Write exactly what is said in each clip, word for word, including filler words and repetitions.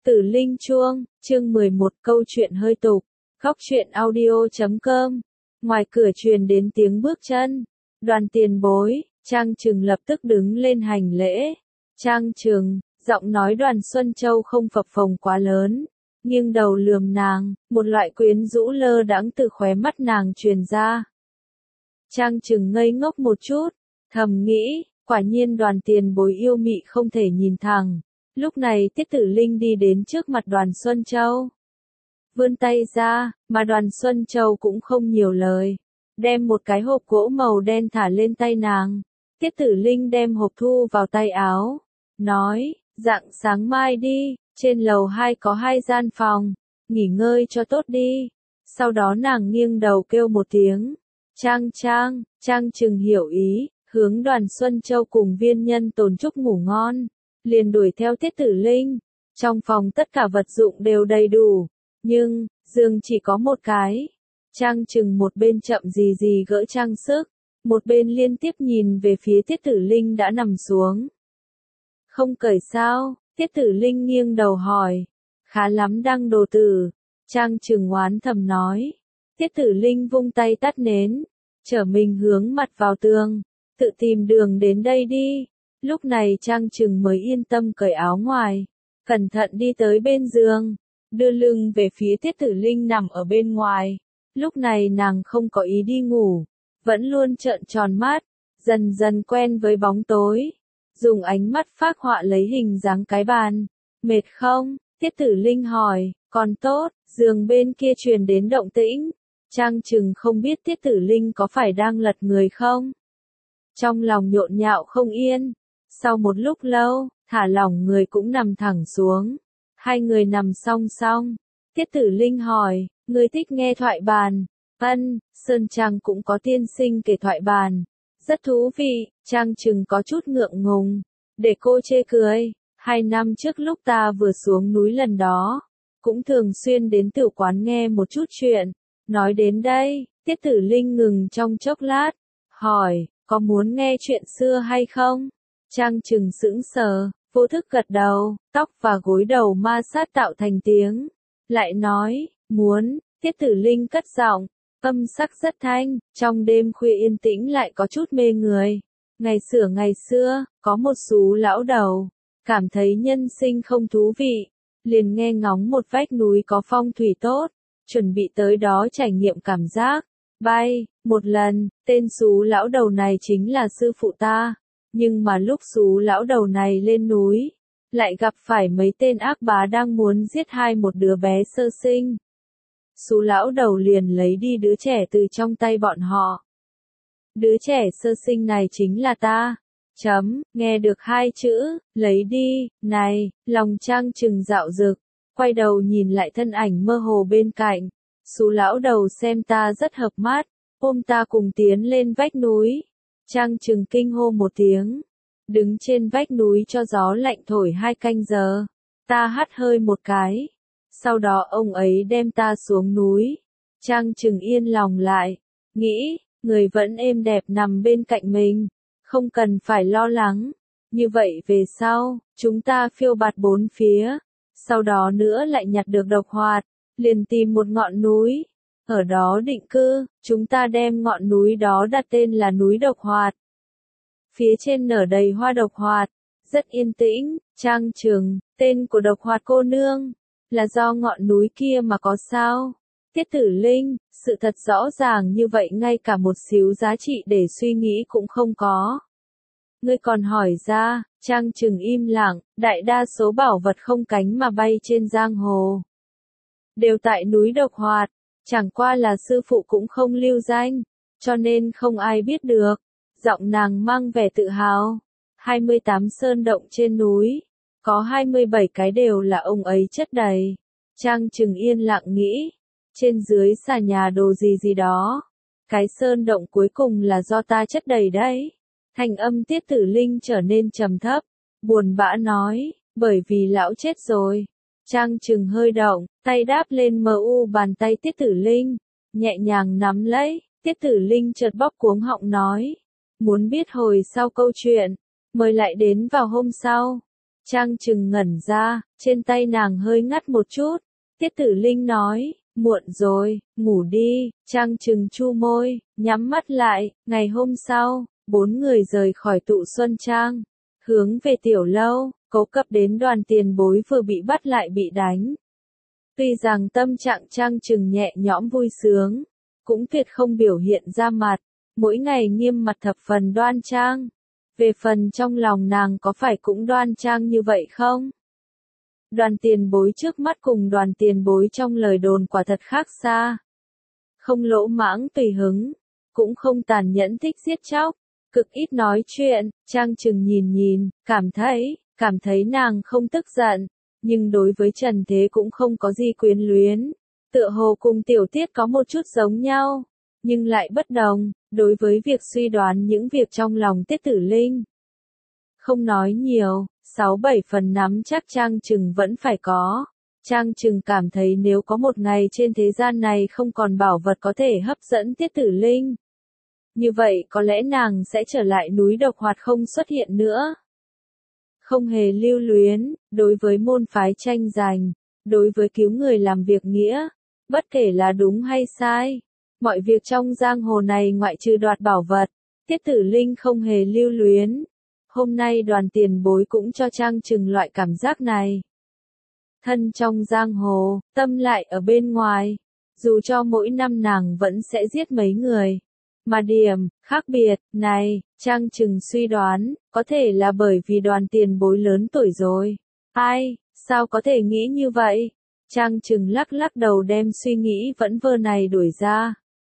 Tử Linh Chuông, chương mười một, câu chuyện hơi tục. Góc truyện audio chấm com. Ngoài cửa truyền đến tiếng bước chân. Đoàn tiền bối, Trang Trừng lập tức đứng lên hành lễ. Trang Trừng, giọng nói Đoàn Xuân Châu không phập phồng quá lớn, nghiêng đầu lườm nàng, một loại quyến rũ lơ đãng từ khóe mắt nàng truyền ra. Trang Trừng ngây ngốc một chút, thầm nghĩ, quả nhiên Đoàn tiền bối yêu mị không thể nhìn thẳng. Lúc này Tiết Tử Linh đi đến trước mặt Đoàn Xuân Châu. Vươn tay ra, mà Đoàn Xuân Châu cũng không nhiều lời. Đem một cái hộp gỗ màu đen thả lên tay nàng. Tiết Tử Linh đem hộp thu vào tay áo. Nói, rạng sáng mai đi, trên lầu hai có hai gian phòng. Nghỉ ngơi cho tốt đi. Sau đó nàng nghiêng đầu kêu một tiếng. Trang Trang, Trang Trừng hiểu ý, hướng Đoàn Xuân Châu cùng viên nhân tồn chúc ngủ ngon. Liền đuổi theo Tiết Tử Linh. Trong phòng tất cả vật dụng đều đầy đủ, nhưng, giường chỉ có một cái. Trang Trừng một bên chậm gì gì gỡ trang sức, một bên liên tiếp nhìn về phía Tiết Tử Linh đã nằm xuống. Không cởi sao? Tiết Tử Linh nghiêng đầu hỏi. Khá lắm đăng đồ tử. Trang Trừng oán thầm nói. Tiết Tử Linh vung tay tắt nến, trở mình hướng mặt vào tường, tự tìm đường đến đây đi. Lúc này Trang Trừng mới yên tâm cởi áo ngoài, cẩn thận đi tới bên giường, đưa lưng về phía Tiết Tử Linh nằm ở bên ngoài. Lúc này nàng không có ý đi ngủ, vẫn luôn trợn tròn mắt, dần dần quen với bóng tối, dùng ánh mắt phác họa lấy hình dáng cái bàn. Mệt không? Tiết Tử Linh hỏi. Còn tốt. Giường bên kia truyền đến động tĩnh. Trang Trừng không biết Tiết Tử Linh có phải đang lật người không? Trong lòng nhộn nhạo không yên. Sau một lúc lâu, thả lỏng người cũng nằm thẳng xuống. Hai người nằm song song. Tiết Tử Linh hỏi, người thích nghe thoại bàn? Ân, Sơn Trang cũng có tiên sinh kể thoại bàn. Rất thú vị. Trang Trừng có chút ngượng ngùng. Để cô chê cười. Hai năm trước lúc ta vừa xuống núi lần đó, cũng thường xuyên đến tiểu quán nghe một chút chuyện. Nói đến đây, Tiết Tử Linh ngừng trong chốc lát. Hỏi, có muốn nghe chuyện xưa hay không? Trang Trừng sững sờ, vô thức gật đầu, tóc và gối đầu ma sát tạo thành tiếng. Lại nói, muốn. Tiết Tử Linh cất giọng, âm sắc rất thanh, trong đêm khuya yên tĩnh lại có chút mê người. Ngày xưa ngày xưa, có một xú lão đầu, cảm thấy nhân sinh không thú vị, liền nghe ngóng một vách núi có phong thủy tốt, chuẩn bị tới đó trải nghiệm cảm giác bay. Một lần, tên xú lão đầu này chính là sư phụ ta. Nhưng mà lúc xú lão đầu này lên núi, lại gặp phải mấy tên ác bá đang muốn giết hai một đứa bé sơ sinh. Xú lão đầu liền lấy đi đứa trẻ từ trong tay bọn họ. Đứa trẻ sơ sinh này chính là ta. Chấm, nghe được hai chữ, lấy đi, này, lòng Trang Trừng dạo dực, quay đầu nhìn lại thân ảnh mơ hồ bên cạnh. Xú lão đầu xem ta rất hợp mắt, ôm ta cùng tiến lên vách núi. Trang Trừng kinh hô một tiếng, đứng trên vách núi cho gió lạnh thổi hai canh giờ. Ta hắt hơi một cái, sau đó ông ấy đem ta xuống núi. Trang Trừng yên lòng lại, nghĩ, người vẫn êm đẹp nằm bên cạnh mình, không cần phải lo lắng. Như vậy về sau, chúng ta phiêu bạt bốn phía, sau đó nữa lại nhặt được độc hoạt, liền tìm một ngọn núi, ở đó định cư. Chúng ta đem ngọn núi đó đặt tên là núi độc hoạt. Phía trên nở đầy hoa độc hoạt, rất yên tĩnh. Trang Trừng, tên của độc hoạt cô nương, là do ngọn núi kia mà có sao? Tiết Tử Linh, sự thật rõ ràng như vậy ngay cả một xíu giá trị để suy nghĩ cũng không có. Ngươi còn hỏi ra. Trang Trừng im lặng, đại đa số bảo vật không cánh mà bay trên giang hồ đều tại núi độc hoạt, chẳng qua là sư phụ cũng không lưu danh, cho nên không ai biết được. Giọng nàng mang vẻ tự hào. hai mươi tám sơn động trên núi, có hai mươi bảy cái đều là ông ấy chất đầy. Trang Trừng yên lặng nghĩ, trên dưới xà nhà đồ gì gì đó, cái sơn động cuối cùng là do ta chất đầy đấy. Thanh âm Tiết Tử Linh trở nên trầm thấp, buồn bã nói, bởi vì lão chết rồi. Trang Trừng hơi động, tay đáp lên mờ u bàn tay Tiết Tử Linh, nhẹ nhàng nắm lấy. Tiết Tử Linh chợt bóp cuống họng nói, muốn biết hồi sau câu chuyện, mời lại đến vào hôm sau. Trang Trừng ngẩn ra, trên tay nàng hơi ngắt một chút. Tiết Tử Linh nói, muộn rồi, ngủ đi. Trang Trừng chu môi, nhắm mắt lại. Ngày hôm sau, bốn người rời khỏi Tụ Xuân Trang, hướng về tiểu lâu. Cố Cập đến Đoàn Tiền Bối vừa bị bắt lại bị đánh. Tuy rằng tâm trạng Trang Trừng nhẹ nhõm vui sướng, cũng tuyệt không biểu hiện ra mặt, mỗi ngày nghiêm mặt thập phần đoan trang. Về phần trong lòng nàng có phải cũng đoan trang như vậy không? Đoàn Tiền Bối trước mắt cùng Đoàn Tiền Bối trong lời đồn quả thật khác xa. Không lỗ mãng tùy hứng, cũng không tàn nhẫn thích giết chóc, cực ít nói chuyện. Trang Trừng nhìn nhìn, cảm thấy, cảm thấy nàng không tức giận, nhưng đối với Trần Thế cũng không có gì quyến luyến. Tựa hồ cùng tiểu tiết có một chút giống nhau, nhưng lại bất đồng, đối với việc suy đoán những việc trong lòng Tiết Tử Linh. Không nói nhiều, sáu bảy phần nắm chắc Trang Trừng vẫn phải có. Trang Trừng cảm thấy nếu có một ngày trên thế gian này không còn bảo vật có thể hấp dẫn Tiết Tử Linh, như vậy có lẽ nàng sẽ trở lại núi độc hoạt không xuất hiện nữa. Không hề lưu luyến, đối với môn phái tranh giành, đối với cứu người làm việc nghĩa, bất kể là đúng hay sai, mọi việc trong giang hồ này ngoại trừ đoạt bảo vật, Tiết Tử Linh không hề lưu luyến. Hôm nay Đoàn Tiền Bối cũng cho Trang Trừng loại cảm giác này. Thân trong giang hồ, tâm lại ở bên ngoài, dù cho mỗi năm nàng vẫn sẽ giết mấy người. Mà điểm khác biệt này, Trang Trừng suy đoán, có thể là bởi vì Đoàn Tiền Bối lớn tuổi rồi. Ai, sao có thể nghĩ như vậy? Trang Trừng lắc lắc đầu đem suy nghĩ vẫn vơ này đuổi ra.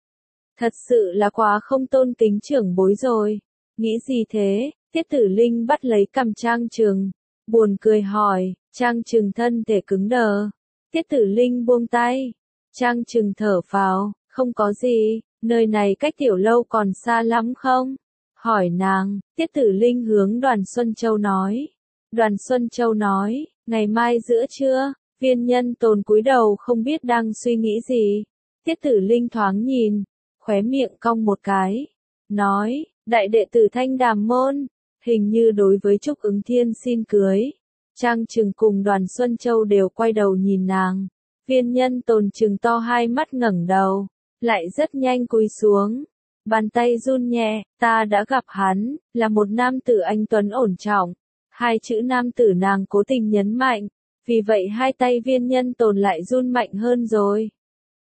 Thật sự là quá không tôn kính trưởng bối rồi. Nghĩ gì thế? Tiết Tử Linh bắt lấy cằm Trang Trừng, buồn cười hỏi. Trang Trừng thân thể cứng đờ. Tiết Tử Linh buông tay. Trang Trừng thở phào, không có gì. Nơi này cách tiểu lâu còn xa lắm không? Hỏi nàng. Tiết Tử Linh hướng Đoàn Xuân Châu nói. Đoàn Xuân Châu nói, ngày mai giữa trưa. Viên Nhân Tồn cúi đầu không biết đang suy nghĩ gì. Tiết Tử Linh thoáng nhìn, khóe miệng cong một cái, nói, đại đệ tử Thanh Đàm môn, hình như đối với Trúc Ứng Thiên xin cưới. Trang Trừng cùng Đoàn Xuân Châu đều quay đầu nhìn nàng. Viên Nhân Tồn trừng to hai mắt ngẩng đầu, lại rất nhanh cúi xuống, bàn tay run nhẹ. Ta đã gặp hắn, là một nam tử anh tuấn ổn trọng. Hai chữ nam tử nàng cố tình nhấn mạnh, vì vậy hai tay Viên Nhân Tồn lại run mạnh hơn rồi.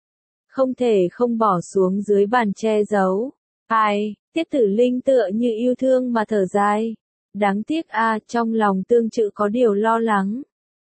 Không thể không bỏ xuống dưới bàn che giấu. Ai, Tiết Tử Linh tựa như yêu thương mà thở dài. Đáng tiếc a, trong lòng tương tự có điều lo lắng.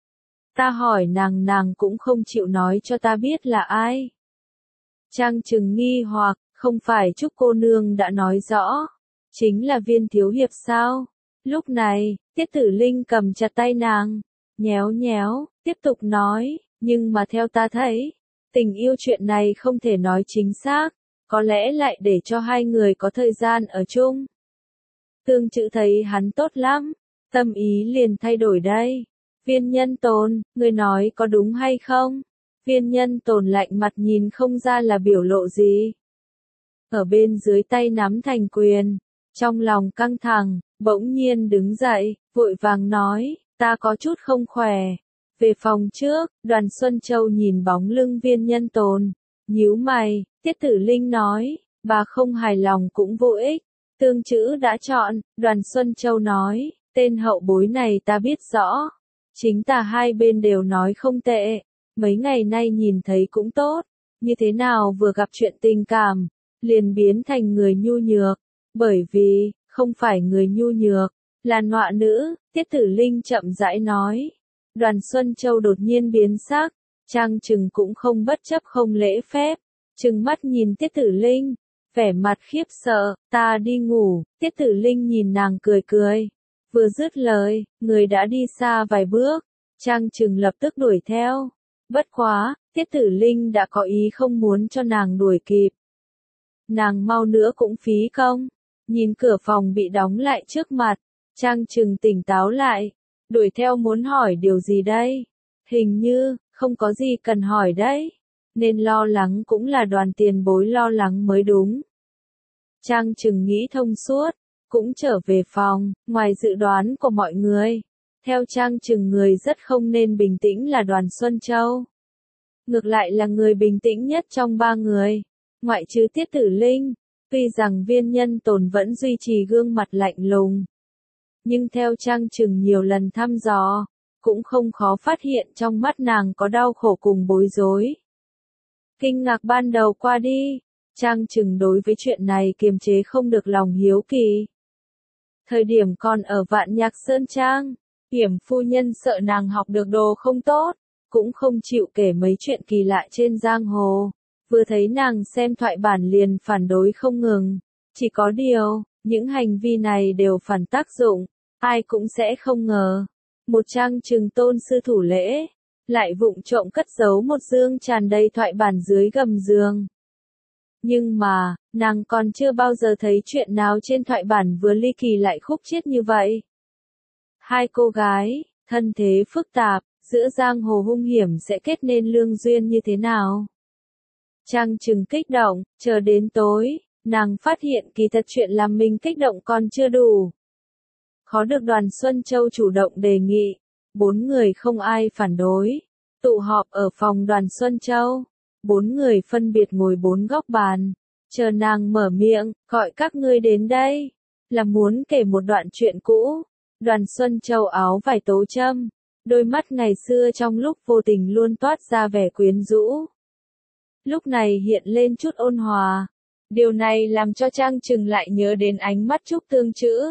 Ta hỏi nàng nàng cũng không chịu nói cho ta biết là ai. Trang Trừng nghi hoặc, không phải Trúc cô nương đã nói rõ, chính là Viên thiếu hiệp sao? Lúc này, Tiết Tử Linh cầm chặt tay nàng, nhéo nhéo, tiếp tục nói, nhưng mà theo ta thấy, tình yêu chuyện này không thể nói chính xác, có lẽ lại để cho hai người có thời gian ở chung. Tương Chữ thấy hắn tốt lắm, tâm ý liền thay đổi đây. Viên Nhân Tồn, người nói có đúng hay không? Viên Nhân Tồn lạnh mặt nhìn không ra là biểu lộ gì. Ở bên dưới tay nắm thành quyền, trong lòng căng thẳng, bỗng nhiên đứng dậy, vội vàng nói, ta có chút không khỏe. Về phòng trước, Đoàn Xuân Châu nhìn bóng lưng Viên Nhân Tồn, nhíu mày. Tiết Tử Linh nói, bà không hài lòng cũng vô ích. Tương Chữ đã chọn, Đoàn Xuân Châu nói, tên hậu bối này ta biết rõ. Chính ta hai bên đều nói không tệ, mấy ngày nay nhìn thấy cũng tốt, như thế nào vừa gặp chuyện tình cảm, liền biến thành người nhu nhược, bởi vì, không phải người nhu nhược, là nọa nữ. Tiết Tử Linh chậm rãi nói. Đoàn Xuân Châu đột nhiên biến sắc, Trang Trừng cũng không bất chấp không lễ phép, trừng mắt nhìn Tiết Tử Linh, vẻ mặt khiếp sợ. Ta đi ngủ. Tiết Tử Linh nhìn nàng cười cười, vừa dứt lời, người đã đi xa vài bước. Trang Trừng lập tức đuổi theo, bất quá, Tiết Tử Linh đã có ý không muốn cho nàng đuổi kịp. Nàng mau nữa cũng phí công. Nhìn cửa phòng bị đóng lại trước mặt, Trang Trừng tỉnh táo lại, đuổi theo muốn hỏi điều gì đây? Hình như, không có gì cần hỏi đấy. Nên lo lắng cũng là Đoàn Tiền Bối lo lắng mới đúng. Trang Trừng nghĩ thông suốt, cũng trở về phòng. Ngoài dự đoán của mọi người, Theo Trang Trừng người rất không nên bình tĩnh là Đoàn Xuân Châu. Ngược lại là người bình tĩnh nhất trong ba người, ngoại trừ Tiết Tử Linh, tuy rằng Viên Nhân Tồn vẫn duy trì gương mặt lạnh lùng. Nhưng theo Trang Trừng nhiều lần thăm dò, cũng không khó phát hiện trong mắt nàng có đau khổ cùng bối rối. Kinh ngạc ban đầu qua đi, Trang Trừng đối với chuyện này kiềm chế không được lòng hiếu kỳ. Thời điểm còn ở Vạn Nhạc Sơn Trang, Hiểm phu nhân sợ nàng học được đồ không tốt, cũng không chịu kể mấy chuyện kỳ lạ trên giang hồ. Vừa thấy nàng xem thoại bản liền phản đối không ngừng. Chỉ có điều, những hành vi này đều phản tác dụng, ai cũng sẽ không ngờ. Một Trang Trừng tôn sư thủ lễ, lại vụng trộm cất giấu một dương tràn đầy thoại bản dưới gầm giường. Nhưng mà, nàng còn chưa bao giờ thấy chuyện nào trên thoại bản vừa ly kỳ lại khúc chiết như vậy. Hai cô gái, thân thế phức tạp, giữa giang hồ hung hiểm sẽ kết nên lương duyên như thế nào? Trang Trừng kích động, chờ đến tối, nàng phát hiện kỳ thật chuyện làm mình kích động còn chưa đủ. Khó được Đoàn Xuân Châu chủ động đề nghị, bốn người không ai phản đối, tụ họp ở phòng Đoàn Xuân Châu, bốn người phân biệt ngồi bốn góc bàn, chờ nàng mở miệng, gọi các ngươi đến đây, là muốn kể một đoạn chuyện cũ. Đoàn Xuân Châu áo vải tố châm, đôi mắt ngày xưa trong lúc vô tình luôn toát ra vẻ quyến rũ. Lúc này hiện lên chút ôn hòa, điều này làm cho Trang Trừng lại nhớ đến ánh mắt Trúc Tương Chữ.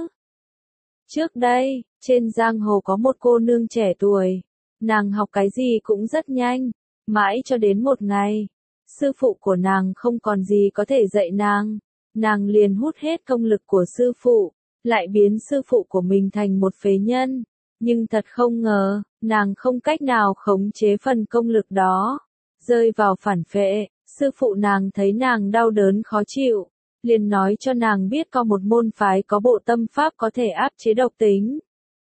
Trước đây, trên giang hồ có một cô nương trẻ tuổi, nàng học cái gì cũng rất nhanh, mãi cho đến một ngày, sư phụ của nàng không còn gì có thể dạy nàng, nàng liền hút hết công lực của sư phụ, lại biến sư phụ của mình thành một phế nhân, nhưng thật không ngờ, nàng không cách nào khống chế phần công lực đó, rơi vào phản phệ, sư phụ nàng thấy nàng đau đớn khó chịu, liền nói cho nàng biết có một môn phái có bộ tâm pháp có thể áp chế độc tính.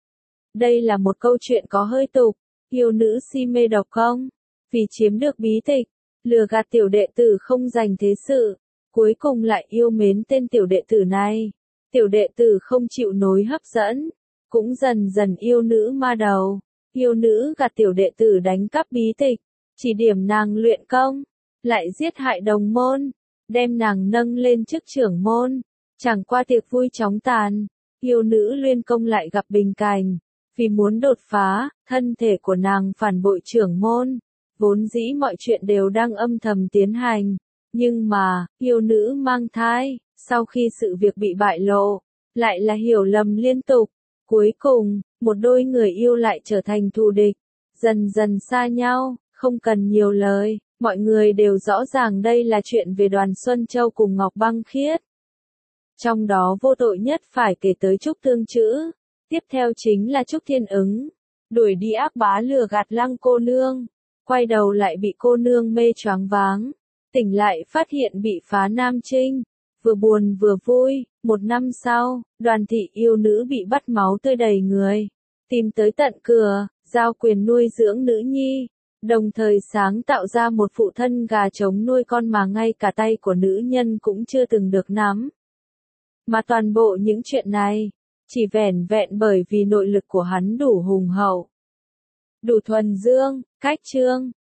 Đây là một câu chuyện có hơi tục, yêu nữ si mê độc công, vì chiếm được bí tịch, lừa gạt tiểu đệ tử không dành thế sự, cuối cùng lại yêu mến tên tiểu đệ tử này. Tiểu đệ tử không chịu nối hấp dẫn, cũng dần dần yêu nữ ma đầu, yêu nữ gạt tiểu đệ tử đánh cắp bí tịch, chỉ điểm nàng luyện công, lại giết hại đồng môn, đem nàng nâng lên chức trưởng môn, chẳng qua tiệc vui chóng tàn, yêu nữ Luyên Công lại gặp bình cảnh, vì muốn đột phá, thân thể của nàng phản bội trưởng môn, vốn dĩ mọi chuyện đều đang âm thầm tiến hành, nhưng mà, yêu nữ mang thai, sau khi sự việc bị bại lộ, lại là hiểu lầm liên tục, cuối cùng, một đôi người yêu lại trở thành thù địch, dần dần xa nhau, không cần nhiều lời. Mọi người đều rõ ràng đây là chuyện về Đoàn Xuân Châu cùng Ngọc Băng Khiết. Trong đó vô tội nhất phải kể tới Trúc Tương Chữ, tiếp theo chính là Trúc Thiên Ứng, đuổi đi ác bá lừa gạt Lăng cô nương, quay đầu lại bị cô nương mê choáng váng, tỉnh lại phát hiện bị phá Nam Trinh, vừa buồn vừa vui, một năm sau, Đoàn thị yêu nữ bị bắt máu tươi đầy người, tìm tới tận cửa, giao quyền nuôi dưỡng nữ nhi. Đồng thời sáng tạo ra một phụ thân gà trống nuôi con mà ngay cả tay của nữ nhân cũng chưa từng được nắm. Mà toàn bộ những chuyện này, chỉ vẻn vẹn bởi vì nội lực của hắn đủ hùng hậu, đủ thuần dương, cách chương,